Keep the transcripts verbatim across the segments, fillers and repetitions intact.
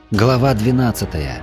Глава двенадцатая.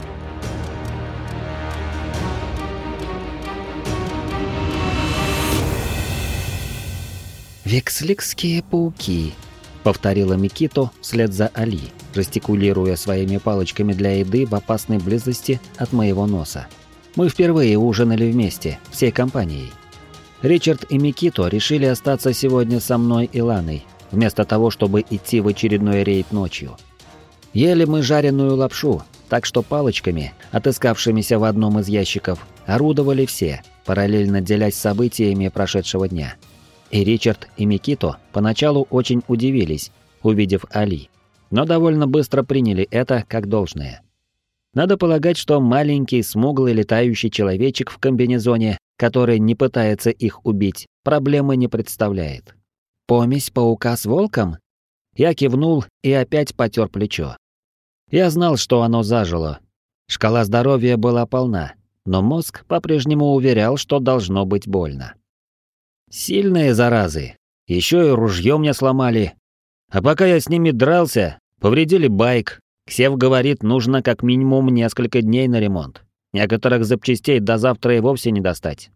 «Вексликские пауки», — повторила Микито вслед за Али, жестикулируя своими палочками для еды в опасной близости от моего носа. Мы впервые ужинали вместе, всей компанией. Ричард и Микито решили остаться сегодня со мной и Ланой, вместо того, чтобы идти в очередной рейд ночью. Ели мы жареную лапшу, так что палочками, отыскавшимися в одном из ящиков, орудовали все, параллельно делясь событиями прошедшего дня. И Ричард, и Микито поначалу очень удивились, увидев Али, но довольно быстро приняли это как должное. Надо полагать, что маленький смуглый летающий человечек в комбинезоне, который не пытается их убить, проблемы не представляет. «Помесь паука с волком?» Я кивнул и опять потер плечо. Я знал, что оно зажило. Шкала здоровья была полна, но мозг по-прежнему уверял, что должно быть больно. Сильные заразы. Еще и ружье мне сломали. А пока я с ними дрался, повредили байк. Ксев говорит, нужно как минимум несколько дней на ремонт. Некоторых запчастей до завтра и вовсе не достать.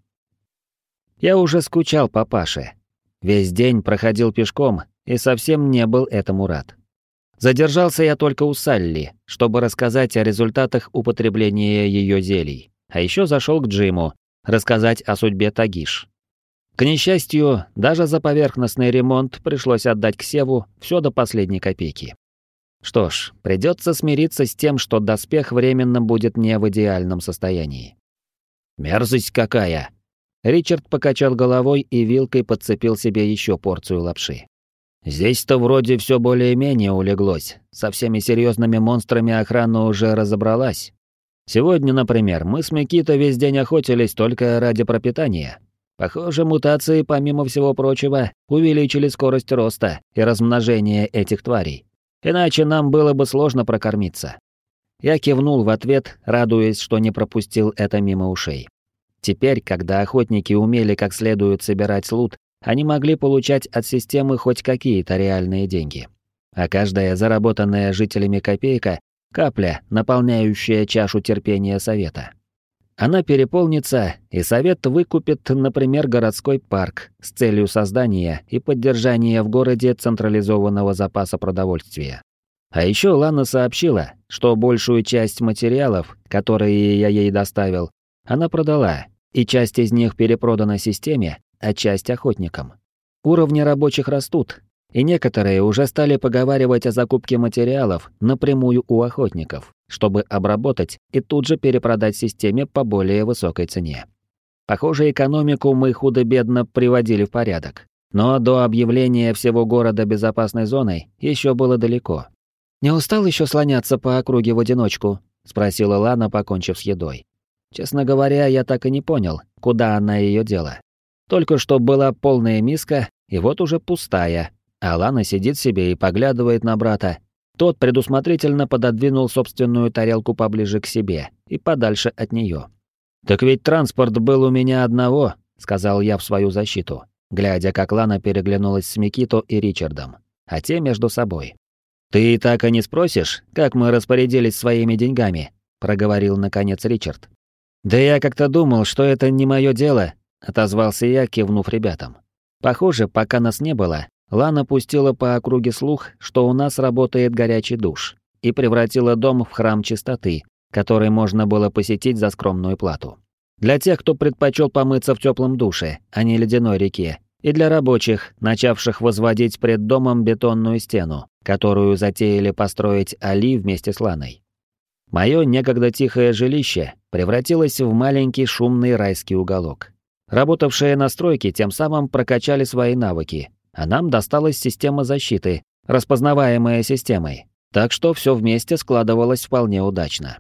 Я уже скучал по Паше. Весь день проходил пешком и совсем не был этому рад. Задержался я только у Салли, чтобы рассказать о результатах употребления ее зелий. А еще зашел к Джиму, рассказать о судьбе Тагиш. К несчастью, даже за поверхностный ремонт пришлось отдать Ксеву все до последней копейки. Что ж, придется смириться с тем, что доспех временно будет не в идеальном состоянии. «Мерзость какая!» Ричард покачал головой и вилкой подцепил себе еще порцию лапши. «Здесь-то вроде все более-менее улеглось. Со всеми серьезными монстрами охрана уже разобралась. Сегодня, например, мы с Микито весь день охотились только ради пропитания. Похоже, мутации, помимо всего прочего, увеличили скорость роста и размножения этих тварей. Иначе нам было бы сложно прокормиться». Я кивнул в ответ, радуясь, что не пропустил это мимо ушей. Теперь, когда охотники умели как следует собирать лут, они могли получать от системы хоть какие-то реальные деньги. А каждая заработанная жителями копейка — капля, наполняющая чашу терпения совета. Она переполнится, и совет выкупит, например, городской парк с целью создания и поддержания в городе централизованного запаса продовольствия. А еще Лана сообщила, что большую часть материалов, которые я ей доставил, она продала, и часть из них перепродана системе, а часть охотникам. Уровни рабочих растут, и некоторые уже стали поговаривать о закупке материалов напрямую у охотников, чтобы обработать и тут же перепродать системе по более высокой цене. Похоже, экономику мы худо-бедно приводили в порядок, но до объявления всего города безопасной зоной еще было далеко. «Не устал еще слоняться по округе в одиночку?» — спросила Лана, покончив с едой. Честно говоря, я так и не понял, куда она ее дела. Только что была полная миска, и вот уже пустая, а Лана сидит себе и поглядывает на брата. Тот предусмотрительно пододвинул собственную тарелку поближе к себе и подальше от нее. «Так ведь транспорт был у меня одного», — сказал я в свою защиту, глядя, как Лана переглянулась с Микито и Ричардом, а те между собой. «Ты так и не спросишь, как мы распорядились своими деньгами?» — проговорил наконец Ричард. «Да я как-то думал, что это не мое дело», — отозвался я, кивнув ребятам. Похоже, пока нас не было, Лана пустила по округе слух, что у нас работает горячий душ, и превратила дом в храм чистоты, который можно было посетить за скромную плату. Для тех, кто предпочел помыться в теплом душе, а не ледяной реке, и для рабочих, начавших возводить пред домом бетонную стену, которую затеяли построить Али вместе с Ланой. Мое некогда тихое жилище превратилось в маленький шумный райский уголок. Работавшие на стройке тем самым прокачали свои навыки, а нам досталась система защиты, распознаваемая системой, так что все вместе складывалось вполне удачно.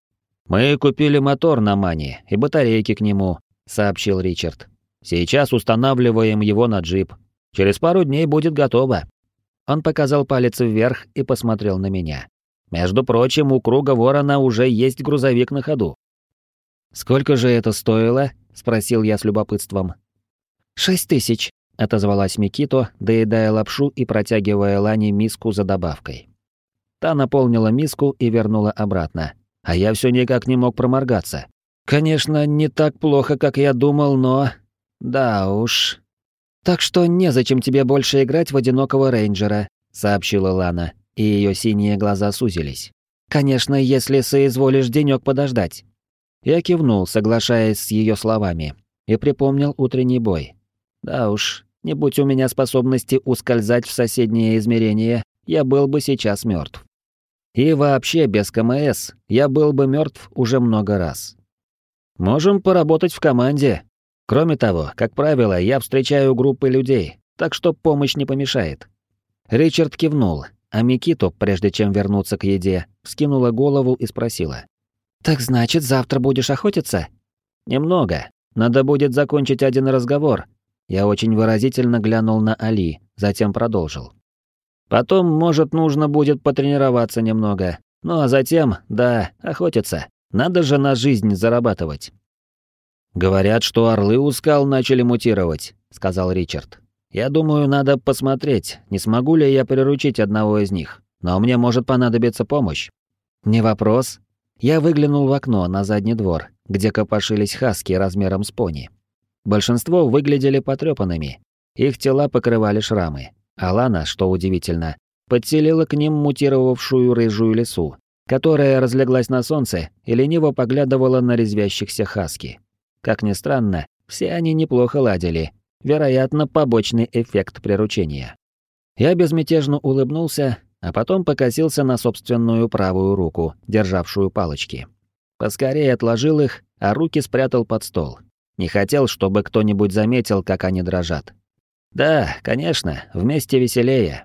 «Мы купили мотор на Мане и батарейки к нему», — сообщил Ричард. «Сейчас устанавливаем его на джип. Через пару дней будет готово». Он показал палец вверх и посмотрел на меня. «Между прочим, у Круга Ворона уже есть грузовик на ходу». «Сколько же это стоило?» — спросил я с любопытством. «Шесть тысяч», отозвалась Микито, доедая лапшу и протягивая Лане миску за добавкой. Та наполнила миску и вернула обратно. А я все никак не мог проморгаться. Конечно, не так плохо, как я думал, но... Да уж. «Так что незачем тебе больше играть в одинокого рейнджера», — сообщила Лана, и ее синие глаза сузились. «Конечно, если соизволишь денёк подождать». Я кивнул, соглашаясь с ее словами, и припомнил утренний бой. Да уж, не будь у меня способности ускользать в соседнее измерение, я был бы сейчас мертв. И вообще, без КМС я был бы мертв уже много раз. Можем поработать в команде. Кроме того, как правило, я встречаю группы людей, так что помощь не помешает. Ричард кивнул, а Микито, прежде чем вернуться к еде, вскинула голову и спросила. «Так значит, завтра будешь охотиться?» «Немного. Надо будет закончить один разговор». Я очень выразительно глянул на Али, затем продолжил. «Потом, может, нужно будет потренироваться немного. Ну а затем, да, охотиться. Надо же на жизнь зарабатывать». «Говорят, что орлы у скал начали мутировать», — сказал Ричард. «Я думаю, надо посмотреть, не смогу ли я приручить одного из них. Но мне может понадобиться помощь». «Не вопрос». Я выглянул в окно на задний двор, где копошились хаски размером с пони. Большинство выглядели потрёпанными. Их тела покрывали шрамы. А Лана, что удивительно, подселила к ним мутировавшую рыжую лису, которая разлеглась на солнце и лениво поглядывала на резвящихся хаски. Как ни странно, все они неплохо ладили. Вероятно, побочный эффект приручения. Я безмятежно улыбнулся, а потом покосился на собственную правую руку, державшую палочки. Поскорее отложил их, а руки спрятал под стол. Не хотел, чтобы кто-нибудь заметил, как они дрожат. Да, конечно, вместе веселее.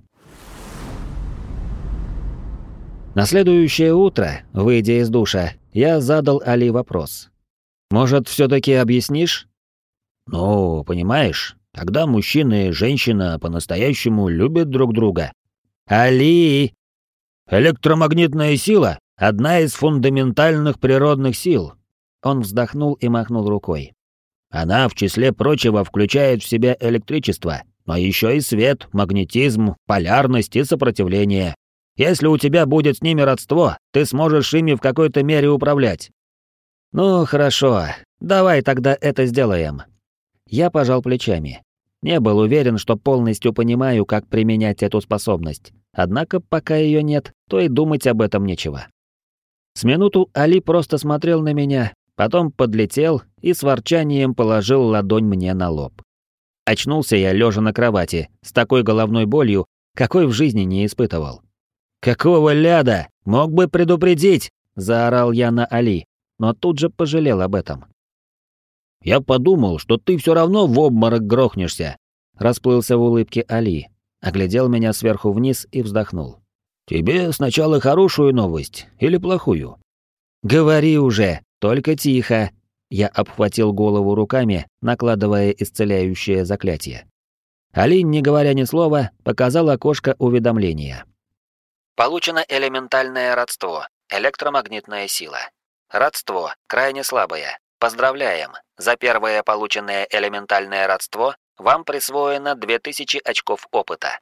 На следующее утро, выйдя из душа, я задал Али вопрос. «Может, все-таки объяснишь?» «Ну, понимаешь, когда мужчина и женщина по-настоящему любят друг друга». «Али!» «Электромагнитная сила — одна из фундаментальных природных сил». Он вздохнул и махнул рукой. «Она, в числе прочего, включает в себя электричество, но еще и свет, магнетизм, полярность и сопротивление. Если у тебя будет с ними родство, ты сможешь ими в какой-то мере управлять». «Ну, хорошо, давай тогда это сделаем». Я пожал плечами. Не был уверен, что полностью понимаю, как применять эту способность. Однако, пока ее нет, то и думать об этом нечего. С минуту Али просто смотрел на меня, потом подлетел и с ворчанием положил ладонь мне на лоб. Очнулся я лежа на кровати, с такой головной болью, какой в жизни не испытывал. «Какого ляда? Мог бы предупредить!» — заорал я на Али, но тут же пожалел об этом. «Я подумал, что ты все равно в обморок грохнешься», — расплылся в улыбке Али, оглядел меня сверху вниз и вздохнул. «Тебе сначала хорошую новость или плохую?» «Говори уже, только тихо», — я обхватил голову руками, накладывая исцеляющее заклятие. Али, не говоря ни слова, показал окошко уведомления. «Получено элементальное родство, электромагнитная сила. Родство крайне слабое. Поздравляем! За первое полученное элементальное родство вам присвоено две тысячи очков опыта».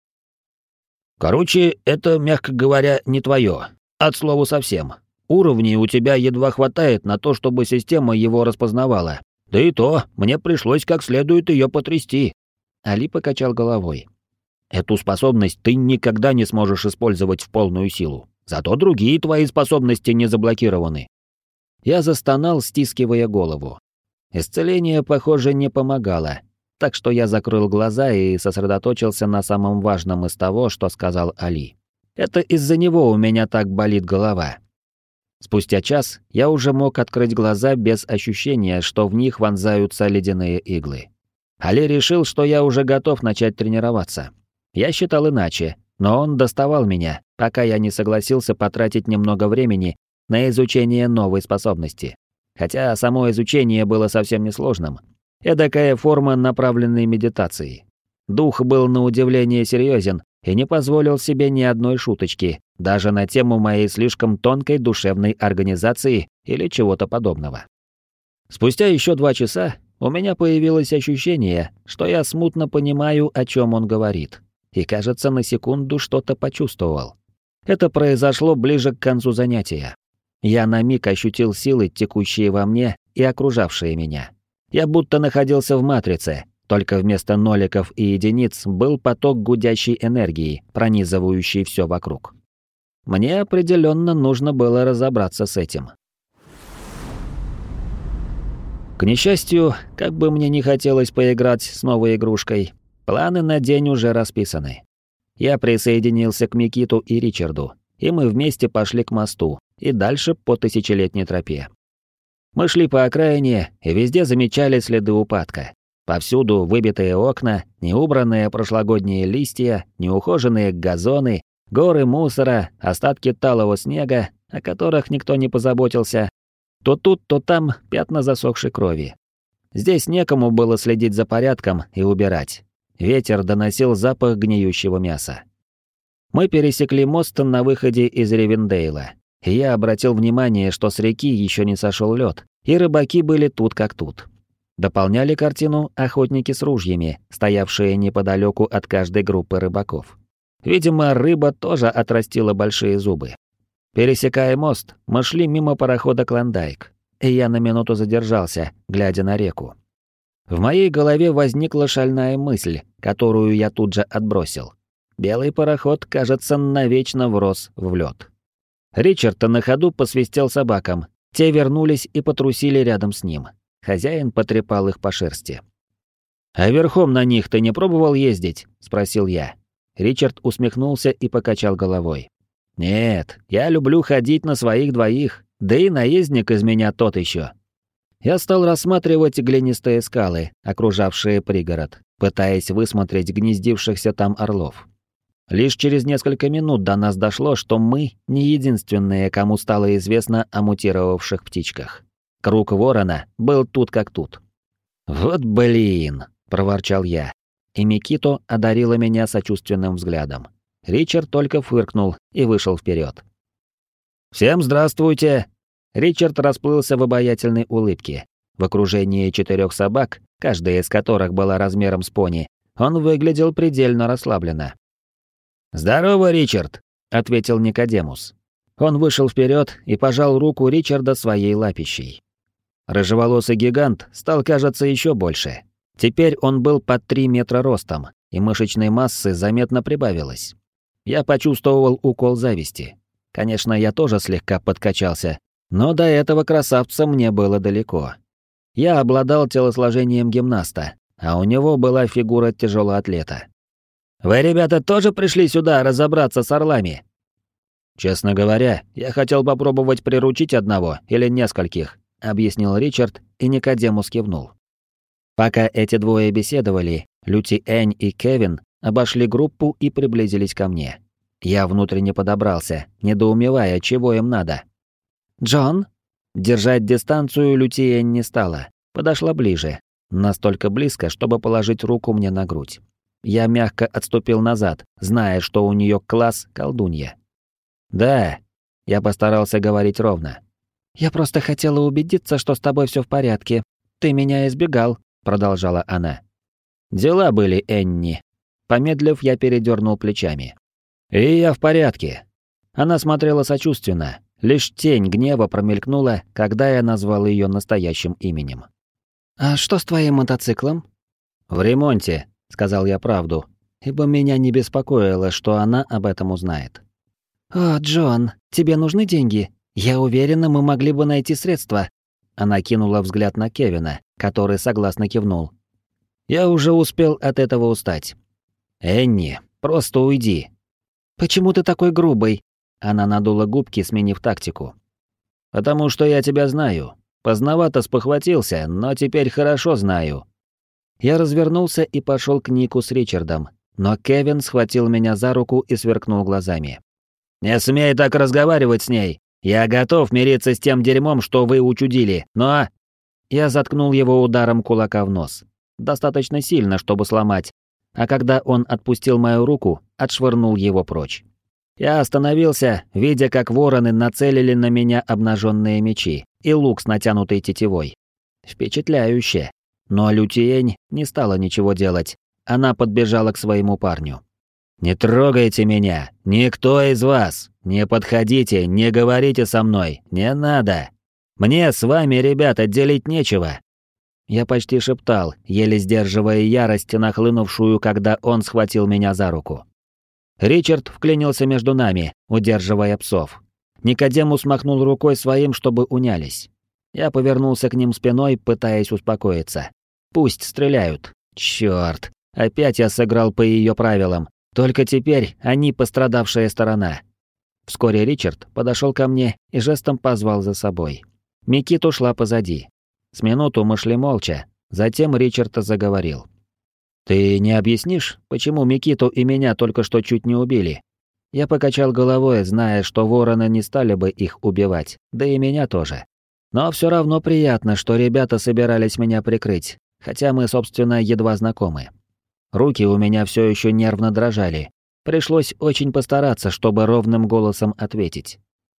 «Короче, это, мягко говоря, не твое. От слова совсем. Уровней у тебя едва хватает на то, чтобы система его распознавала. Да и то, мне пришлось как следует ее потрясти». Али покачал головой. «Эту способность ты никогда не сможешь использовать в полную силу. Зато другие твои способности не заблокированы». Я застонал, стискивая голову. Исцеление, похоже, не помогало, так что я закрыл глаза и сосредоточился на самом важном из того, что сказал Али. Это из-за него у меня так болит голова. Спустя час я уже мог открыть глаза без ощущения, что в них вонзаются ледяные иглы. Али решил, что я уже готов начать тренироваться. Я считал иначе, но он доставал меня, пока я не согласился потратить немного времени на изучение новой способности. Хотя само изучение было совсем несложным. Эдакая форма направленной медитации. Дух был на удивление серьезен и не позволил себе ни одной шуточки, даже на тему моей слишком тонкой душевной организации или чего-то подобного. Спустя еще два часа у меня появилось ощущение, что я смутно понимаю, о чем он говорит. И, кажется, на секунду что-то почувствовал. Это произошло ближе к концу занятия. Я на миг ощутил силы, текущие во мне и окружавшие меня. Я будто находился в матрице, только вместо ноликов и единиц был поток гудящей энергии, пронизывающий все вокруг. Мне определенно нужно было разобраться с этим. К несчастью, как бы мне не хотелось поиграть с новой игрушкой, планы на день уже расписаны. Я присоединился к Микиту и Ричарду, и мы вместе пошли к мосту и дальше по тысячелетней тропе. Мы шли по окраине и везде замечали следы упадка. Повсюду выбитые окна, неубранные прошлогодние листья, неухоженные газоны, горы мусора, остатки талого снега, о которых никто не позаботился. То тут, то там пятна засохшей крови. Здесь некому было следить за порядком и убирать. Ветер доносил запах гниющего мяса. Мы пересекли мост на выходе из Ривендейла, и я обратил внимание, что с реки еще не сошел лед, и рыбаки были тут как тут. Дополняли картину охотники с ружьями, стоявшие неподалеку от каждой группы рыбаков. Видимо, рыба тоже отрастила большие зубы. Пересекая мост, мы шли мимо парохода «Клондайк», и я на минуту задержался, глядя на реку. В моей голове возникла шальная мысль, которую я тут же отбросил. Белый пароход, кажется, навечно врос в лед. Ричард на ходу посвистел собакам, те вернулись и потрусили рядом с ним. Хозяин потрепал их по шерсти. «А верхом на них ты не пробовал ездить?» — спросил я. Ричард усмехнулся и покачал головой. «Нет, я люблю ходить на своих двоих, да и наездник из меня тот еще». Я стал рассматривать глинистые скалы, окружавшие пригород, пытаясь высмотреть гнездившихся там орлов. Лишь через несколько минут до нас дошло, что мы не единственные, кому стало известно о мутировавших птичках. Круг ворона был тут как тут. «Вот блин!» — проворчал я, и Микито одарила меня сочувственным взглядом. Ричард только фыркнул и вышел вперед. «Всем здравствуйте!» Ричард расплылся в обаятельной улыбке. В окружении четырех собак, каждая из которых была размером с пони, он выглядел предельно расслабленно. «Здорово, Ричард!» — ответил Никодемус. Он вышел вперед и пожал руку Ричарда своей лапищей. Рыжеволосый гигант стал, кажется, еще больше. Теперь он был под три метра ростом, и мышечной массы заметно прибавилось. Я почувствовал укол зависти. Конечно, я тоже слегка подкачался, но до этого красавца мне было далеко. Я обладал телосложением гимнаста, а у него была фигура тяжелоатлета. «Вы, ребята, тоже пришли сюда разобраться с орлами?» «Честно говоря, я хотел попробовать приручить одного или нескольких», — объяснил Ричард, и Никодемус кивнул. Пока эти двое беседовали, Люти-Энь и Кевин обошли группу и приблизились ко мне. Я внутренне подобрался, недоумевая, чего им надо. «Джон?» Держать дистанцию Люти-Энь не стала, подошла ближе, настолько близко, чтобы положить руку мне на грудь. Я мягко отступил назад, зная, что у нее класс колдунья. «Да», — я постарался говорить ровно. «Я просто хотела убедиться, что с тобой все в порядке. Ты меня избегал», — продолжала она. «Дела были, Энни». Помедлив, я передернул плечами. «И я в порядке». Она смотрела сочувственно, лишь тень гнева промелькнула, когда я назвал ее настоящим именем. «А что с твоим мотоциклом?» «В ремонте», — сказал я правду, ибо меня не беспокоило, что она об этом узнает. «О, Джон, тебе нужны деньги? Я уверена, мы могли бы найти средства». Она кинула взгляд на Кевина, который согласно кивнул. Я уже успел от этого устать. «Энни, просто уйди». «Почему ты такой грубый?» Она надула губки, сменив тактику. «Потому что я тебя знаю. Поздновато спохватился, но теперь хорошо знаю». Я развернулся и пошел к Нику с Ричардом, но Кевин схватил меня за руку и сверкнул глазами. «Не смей так разговаривать с ней. Я готов мириться с тем дерьмом, что вы учудили, но...» Я заткнул его ударом кулака в нос. Достаточно сильно, чтобы сломать. А когда он отпустил мою руку, отшвырнул его прочь. Я остановился, видя, как вороны нацелили на меня обнаженные мечи и лук с натянутой тетивой. Впечатляюще. Но Лютиень не стала ничего делать. Она подбежала к своему парню. «Не трогайте меня! Никто из вас! «Не подходите, не говорите со мной, не надо! Мне с вами, ребята, делить нечего!» Я почти шептал, еле сдерживая ярость, нахлынувшую, когда он схватил меня за руку. Ричард вклинился между нами, удерживая псов. Никодемус махнул рукой своим, чтобы унялись. Я повернулся к ним спиной, пытаясь успокоиться. Пусть стреляют. Чёрт, опять я сыграл по ее правилам. Только теперь они пострадавшая сторона. Вскоре Ричард подошел ко мне и жестом позвал за собой. Микиту шла позади. С минуту мы шли молча, затем Ричард заговорил. «Ты не объяснишь, почему Микиту и меня только что чуть не убили?» Я покачал головой, зная, что вороны не стали бы их убивать, да и меня тоже. Но все равно приятно, что ребята собирались меня прикрыть, хотя мы, собственно, едва знакомы. Руки у меня все еще нервно дрожали. Пришлось очень постараться, чтобы ровным голосом ответить.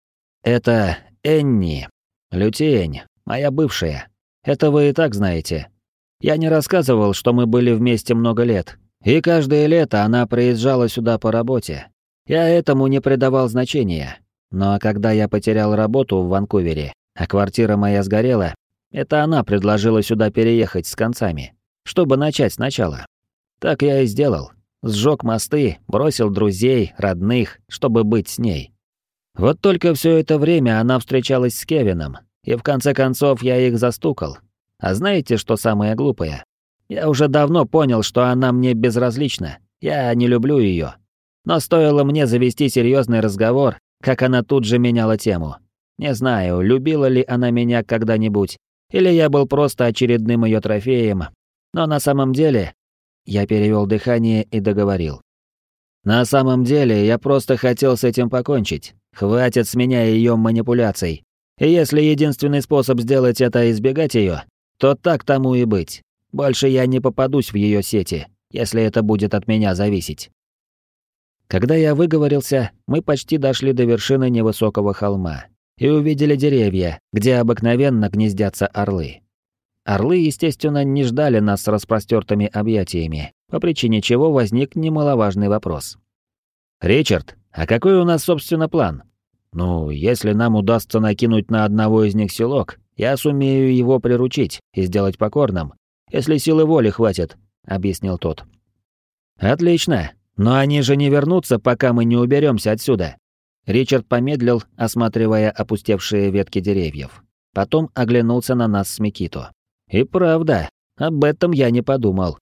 «Это Энни, Лютиень, моя бывшая. Это вы и так знаете. Я не рассказывал, что мы были вместе много лет, и каждое лето она приезжала сюда по работе. Я этому не придавал значения. Но когда я потерял работу в Ванкувере, а квартира моя сгорела, это она предложила сюда переехать с концами, чтобы начать сначала. Так я и сделал. Сжег мосты, бросил друзей, родных, чтобы быть с ней. Вот только все это время она встречалась с Кевином, и в конце концов я их застукал. А знаете, что самое глупое? Я уже давно понял, что она мне безразлична. Я не люблю ее. Но стоило мне завести серьезный разговор, как она тут же меняла тему. Не знаю, любила ли она меня когда-нибудь, или я был просто очередным ее трофеем. Но на самом деле... Я перевел дыхание и договорил. На самом деле, я просто хотел с этим покончить. Хватит с меня ее манипуляций. И если единственный способ сделать это избегать ее, то так тому и быть. Больше я не попадусь в ее сети, если это будет от меня зависеть. Когда я выговорился, мы почти дошли до вершины невысокого холма и увидели деревья, где обыкновенно гнездятся орлы. Орлы, естественно, не ждали нас с распростертыми объятиями, по причине чего возник немаловажный вопрос. «Ричард, а какой у нас, собственно, план? Ну, если нам удастся накинуть на одного из них селок, я сумею его приручить и сделать покорным, если силы воли хватит», — объяснил тот. «Отлично, но они же не вернутся, пока мы не уберемся отсюда». Ричард помедлил, осматривая опустевшие ветки деревьев. Потом оглянулся на нас с Микито. «И правда, об этом я не подумал».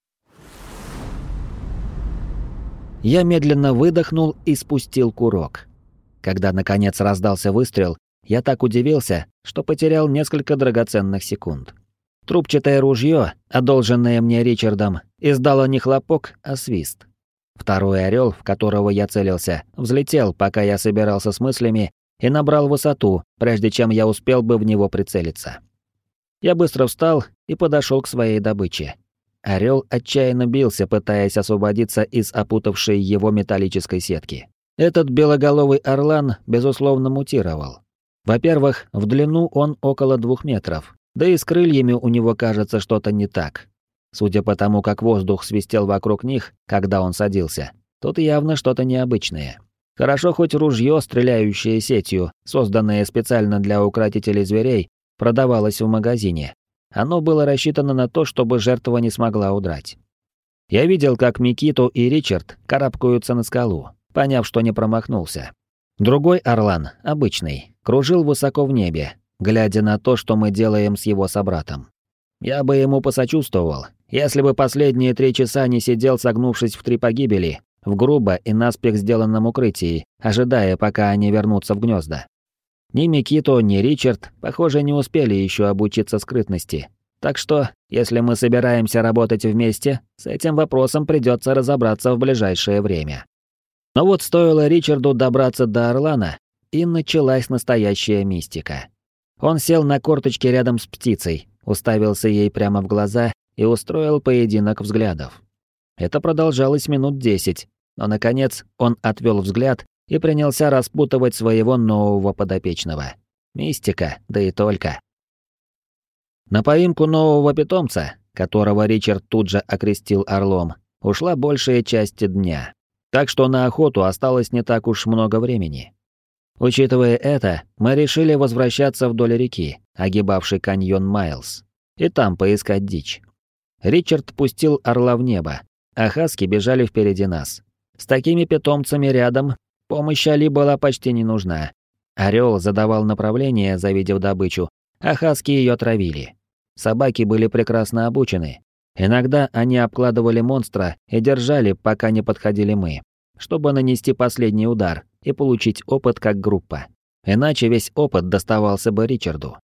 Я медленно выдохнул и спустил курок. Когда наконец раздался выстрел, я так удивился, что потерял несколько драгоценных секунд. Трубчатое ружье, одолженное мне Ричардом, издало не хлопок, а свист. Второй орел, в которого я целился, взлетел, пока я собирался с мыслями, и набрал высоту, прежде чем я успел бы в него прицелиться. Я быстро встал и подошел к своей добыче. Орел отчаянно бился, пытаясь освободиться из опутавшей его металлической сетки. Этот белоголовый орлан, безусловно, мутировал. Во-первых, в длину он около двух метров, да и с крыльями у него кажется что-то не так. Судя по тому, как воздух свистел вокруг них, когда он садился, тут явно что-то необычное. Хорошо хоть ружье, стреляющее сетью, созданное специально для укротителей зверей, продавалось в магазине. Оно было рассчитано на то, чтобы жертва не смогла удрать. Я видел, как Микито и Ричард карабкаются на скалу, поняв, что не промахнулся. Другой орлан, обычный, кружил высоко в небе, глядя на то, что мы делаем с его собратом. Я бы ему посочувствовал, если бы последние три часа не сидел, согнувшись в три погибели, в грубо и наспех сделанном укрытии, ожидая, пока они вернутся в гнезда. Ни Микито, ни Ричард, похоже, не успели еще обучиться скрытности. Так что, если мы собираемся работать вместе, с этим вопросом придется разобраться в ближайшее время. Но вот стоило Ричарду добраться до Орлана, и началась настоящая мистика. Он сел на корточки рядом с птицей, уставился ей прямо в глаза и устроил поединок взглядов. Это продолжалось минут десять, но, наконец, он отвел взгляд и принялся распутывать своего нового подопечного. Мистика, да и только. На поимку нового питомца, которого Ричард тут же окрестил орлом, ушла большая часть дня. Так что на охоту осталось не так уж много времени. Учитывая это, мы решили возвращаться вдоль реки, огибавшей каньон Майлз, и там поискать дичь. Ричард пустил орла в небо, а хаски бежали впереди нас. С такими питомцами рядом помощь Али была почти не нужна. Орел задавал направление, завидев добычу, а хаски ее травили. Собаки были прекрасно обучены. Иногда они обкладывали монстра и держали, пока не подходили мы, чтобы нанести последний удар и получить опыт как группа. Иначе весь опыт доставался бы Ричарду.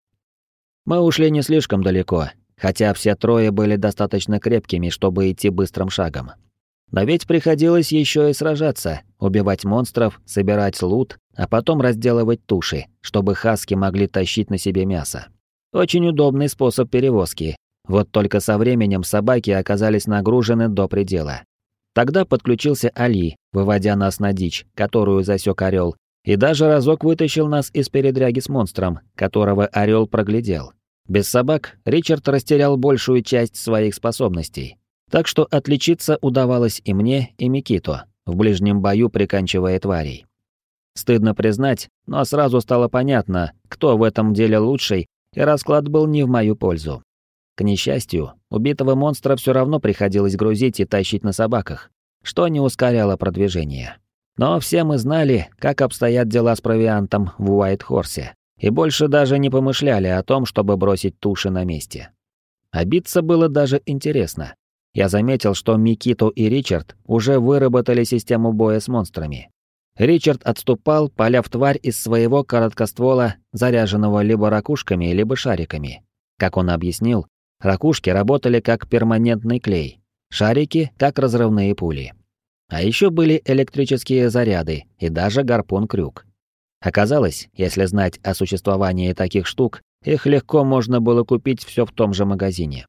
Мы ушли не слишком далеко, хотя все трое были достаточно крепкими, чтобы идти быстрым шагом. Но ведь приходилось еще и сражаться, убивать монстров, собирать лут, а потом разделывать туши, чтобы хаски могли тащить на себе мясо. Очень удобный способ перевозки. Вот только со временем собаки оказались нагружены до предела. Тогда подключился Али, выводя нас на дичь, которую засек орел, и даже разок вытащил нас из передряги с монстром, которого орел проглядел. Без собак Ричард растерял большую часть своих способностей. Так что отличиться удавалось и мне, и Микито, в ближнем бою приканчивая тварей. Стыдно признать, но сразу стало понятно, кто в этом деле лучший, и расклад был не в мою пользу. К несчастью, убитого монстра все равно приходилось грузить и тащить на собаках, что не ускоряло продвижение. Но все мы знали, как обстоят дела с провиантом в Уайт-Хорсе, и больше даже не помышляли о том, чтобы бросить туши на месте. А биться было даже интересно. Я заметил, что Микито и Ричард уже выработали систему боя с монстрами. Ричард отступал, поляв тварь из своего короткоствола, заряженного либо ракушками, либо шариками. Как он объяснил, ракушки работали как перманентный клей, шарики — как разрывные пули. А еще были электрические заряды и даже гарпун-крюк. Оказалось, если знать о существовании таких штук, их легко можно было купить все в том же магазине.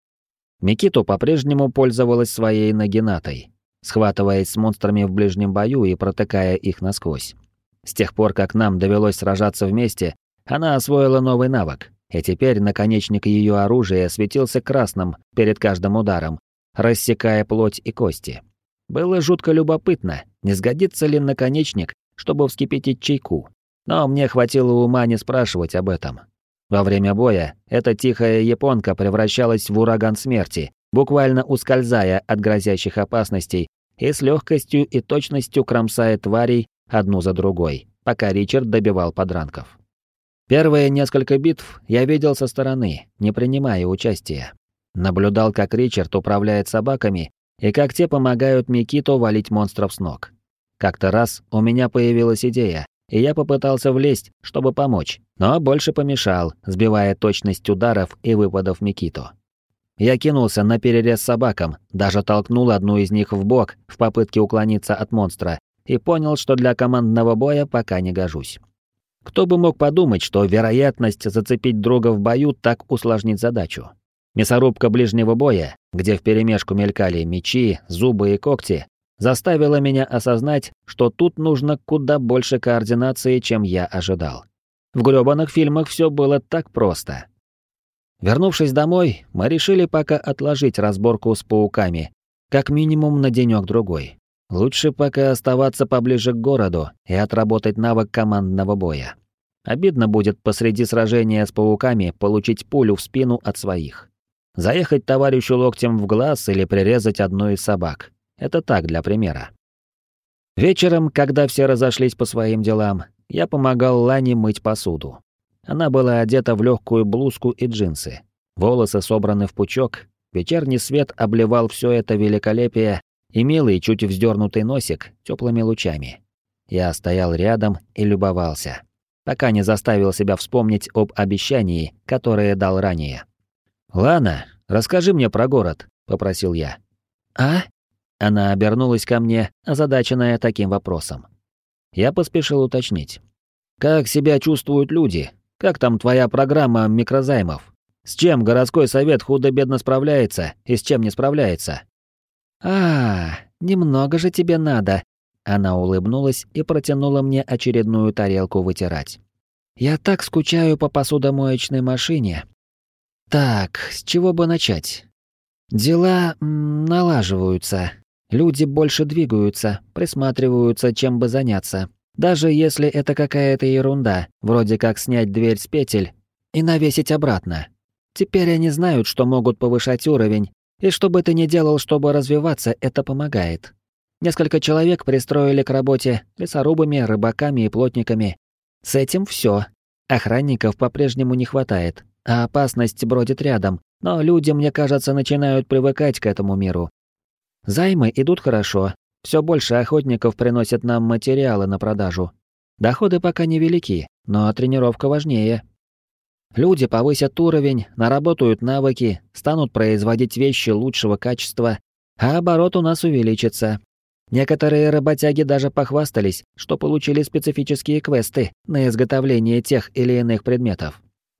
Микито по-прежнему пользовалась своей нагинатой, схватываясь с монстрами в ближнем бою и протыкая их насквозь. С тех пор, как нам довелось сражаться вместе, она освоила новый навык, и теперь наконечник ее оружия светился красным перед каждым ударом, рассекая плоть и кости. Было жутко любопытно, не сгодится ли наконечник, чтобы вскипятить чайку, но мне хватило ума не спрашивать об этом. Во время боя эта тихая японка превращалась в ураган смерти, буквально ускользая от грозящих опасностей и с легкостью и точностью кромсая тварей одну за другой, пока Ричард добивал подранков. Первые несколько битв я видел со стороны, не принимая участия. Наблюдал, как Ричард управляет собаками и как те помогают Микито валить монстров с ног. Как-то раз у меня появилась идея, и я попытался влезть, чтобы помочь, но больше помешал, сбивая точность ударов и выпадов Микито. Я кинулся на перерез собакам, даже толкнул одну из них в бок в попытке уклониться от монстра и понял, что для командного боя пока не гожусь. Кто бы мог подумать, что вероятность зацепить друга в бою так усложнит задачу. Мясорубка ближнего боя, где вперемешку мелькали мечи, зубы и когти, заставила меня осознать, что тут нужно куда больше координации, чем я ожидал. В грёбаных фильмах все было так просто. Вернувшись домой, мы решили пока отложить разборку с пауками, как минимум на денёк-другой. Лучше пока оставаться поближе к городу и отработать навык командного боя. Обидно будет посреди сражения с пауками получить пулю в спину от своих. Заехать товарищу локтем в глаз или прирезать одну из собак. Это так, для примера. Вечером, когда все разошлись по своим делам, я помогал Лане мыть посуду. Она была одета в легкую блузку и джинсы. Волосы собраны в пучок, вечерний свет обливал все это великолепие и милый, чуть вздернутый носик теплыми лучами. Я стоял рядом и любовался, пока не заставил себя вспомнить об обещании, которое дал ранее. «Лана, расскажи мне про город», — попросил я. «А?» Она обернулась ко мне, озадаченная таким вопросом. Я поспешил уточнить. «Как себя чувствуют люди? Как там твоя программа микрозаймов? С чем городской совет худо-бедно справляется и с чем не справляется?» «А, немного же тебе надо». Она улыбнулась и протянула мне очередную тарелку вытирать. «Я так скучаю по посудомоечной машине. Так, с чего бы начать? Дела м, налаживаются. Люди больше двигаются, присматриваются, чем бы заняться. Даже если это какая-то ерунда, вроде как снять дверь с петель и навесить обратно. Теперь они знают, что могут повышать уровень, и что бы ты ни делал, чтобы развиваться, это помогает. Несколько человек пристроили к работе лесорубами, рыбаками и плотниками. С этим все. Охранников по-прежнему не хватает, а опасность бродит рядом, но люди, мне кажется, начинают привыкать к этому миру. Займы идут хорошо, все больше охотников приносят нам материалы на продажу. Доходы пока невелики, но тренировка важнее. Люди повысят уровень, наработают навыки, станут производить вещи лучшего качества, а оборот у нас увеличится. Некоторые работяги даже похвастались, что получили специфические квесты на изготовление тех или иных предметов.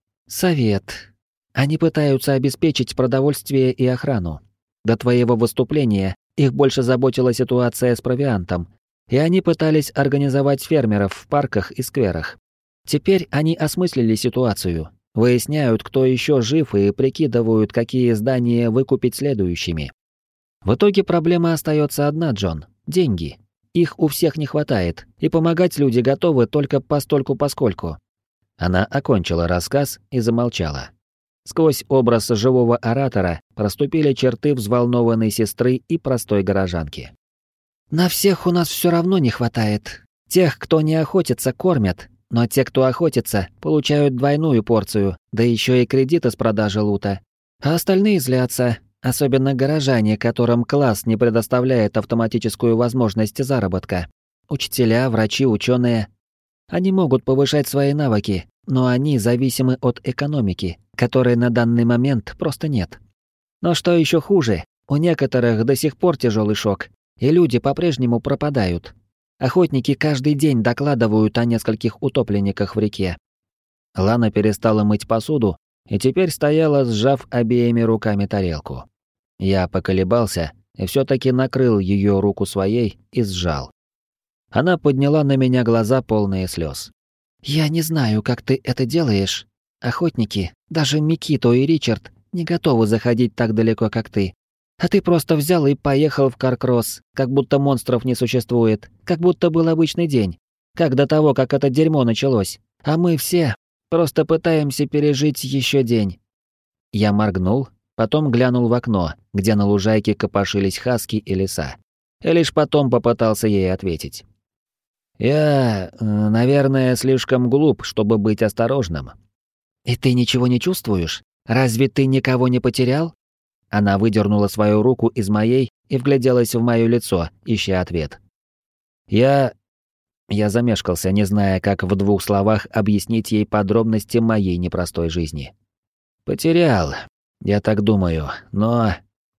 Совет. Они пытаются обеспечить продовольствие и охрану. До твоего выступления их больше заботила ситуация с провиантом, и они пытались организовать фермеров в парках и скверах. Теперь они осмыслили ситуацию, выясняют, кто еще жив, и прикидывают, какие здания выкупить следующими. В итоге проблема остается одна, Джон — деньги. Их у всех не хватает, и помогать люди готовы только постольку-поскольку. Она окончила рассказ и замолчала. Сквозь образ живого оратора проступили черты взволнованной сестры и простой горожанки. «На всех у нас все равно не хватает. Тех, кто не охотится, кормят, но те, кто охотится, получают двойную порцию, да еще и кредиты с продажи лута. А остальные злятся, особенно горожане, которым класс не предоставляет автоматическую возможность заработка. Учителя, врачи, ученые. Они могут повышать свои навыки, но они зависимы от экономики, которой на данный момент просто нет. Но что еще хуже, у некоторых до сих пор тяжелый шок, и люди по-прежнему пропадают. Охотники каждый день докладывают о нескольких утопленниках в реке. Лана перестала мыть посуду и теперь стояла, сжав обеими руками тарелку. Я поколебался и все-таки накрыл ее руку своей и сжал. Она подняла на меня глаза, полные слез. «Я не знаю, как ты это делаешь. Охотники, даже Микито и Ричард, не готовы заходить так далеко, как ты. А ты просто взял и поехал в Каркросс, как будто монстров не существует, как будто был обычный день, как до того, как это дерьмо началось. А мы все просто пытаемся пережить еще день». Я моргнул, потом глянул в окно, где на лужайке копошились хаски и лиса. И лишь потом попытался ей ответить. «Я, наверное, слишком глуп, чтобы быть осторожным». «И ты ничего не чувствуешь? Разве ты никого не потерял?» Она выдернула свою руку из моей и вгляделась в моё лицо, ища ответ. «Я...» Я замешкался, не зная, как в двух словах объяснить ей подробности моей непростой жизни. «Потерял, я так думаю, но...»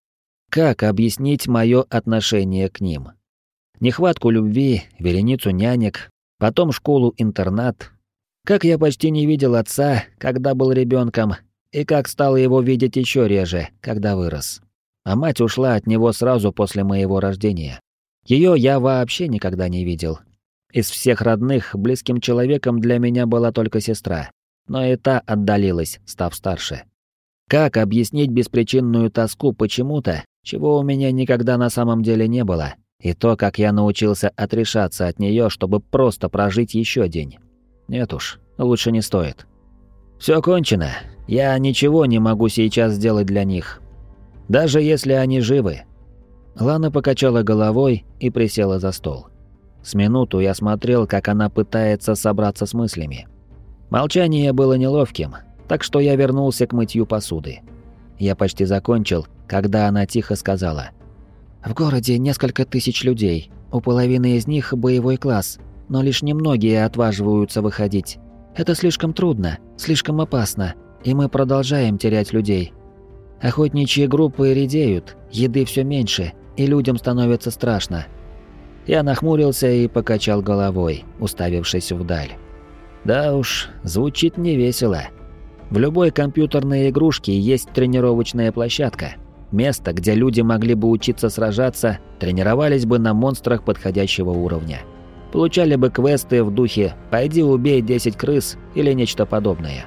Как объяснить моё отношение к ним? Нехватку любви, вереницу нянек, потом школу-интернат. Как я почти не видел отца, когда был ребенком, и как стал его видеть еще реже, когда вырос. А мать ушла от него сразу после моего рождения. Ее я вообще никогда не видел. Из всех родных близким человеком для меня была только сестра, но и та отдалилась, став старше. Как объяснить беспричинную тоску почему-то, чего у меня никогда на самом деле не было? И то, как я научился отрешаться от нее, чтобы просто прожить еще день. Нет уж, лучше не стоит. Все кончено. Я ничего не могу сейчас сделать для них. Даже если они живы. Лана покачала головой и присела за стол. С минуту я смотрел, как она пытается собраться с мыслями. Молчание было неловким, так что я вернулся к мытью посуды. Я почти закончил, когда она тихо сказала: «В городе несколько тысяч людей, у половины из них боевой класс, но лишь немногие отваживаются выходить. Это слишком трудно, слишком опасно, и мы продолжаем терять людей. Охотничьи группы редеют, еды все меньше, и людям становится страшно». Я нахмурился и покачал головой, уставившись вдаль. Да уж, звучит невесело. В любой компьютерной игрушке есть тренировочная площадка. Место, где люди могли бы учиться сражаться, тренировались бы на монстрах подходящего уровня. Получали бы квесты в духе «пойди убей десять крыс» или нечто подобное.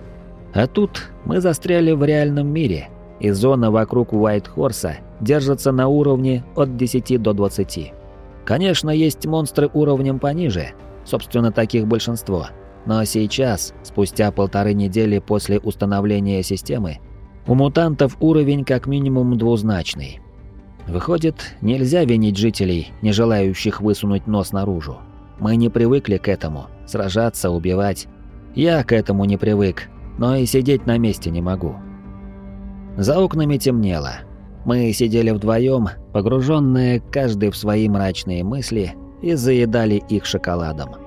А тут мы застряли в реальном мире, и зона вокруг Уайт-Хорса держится на уровне от десяти до двадцати. Конечно, есть монстры уровнем пониже, Собственно, таких большинство. Но сейчас, спустя полторы недели после установления системы, у мутантов уровень как минимум двузначный. Выходит, нельзя винить жителей, не желающих высунуть нос наружу. Мы не привыкли к этому, сражаться, убивать. Я к этому не привык, но и сидеть на месте не могу. За окнами темнело. Мы сидели вдвоем, погруженные каждый в свои мрачные мысли, и заедали их шоколадом.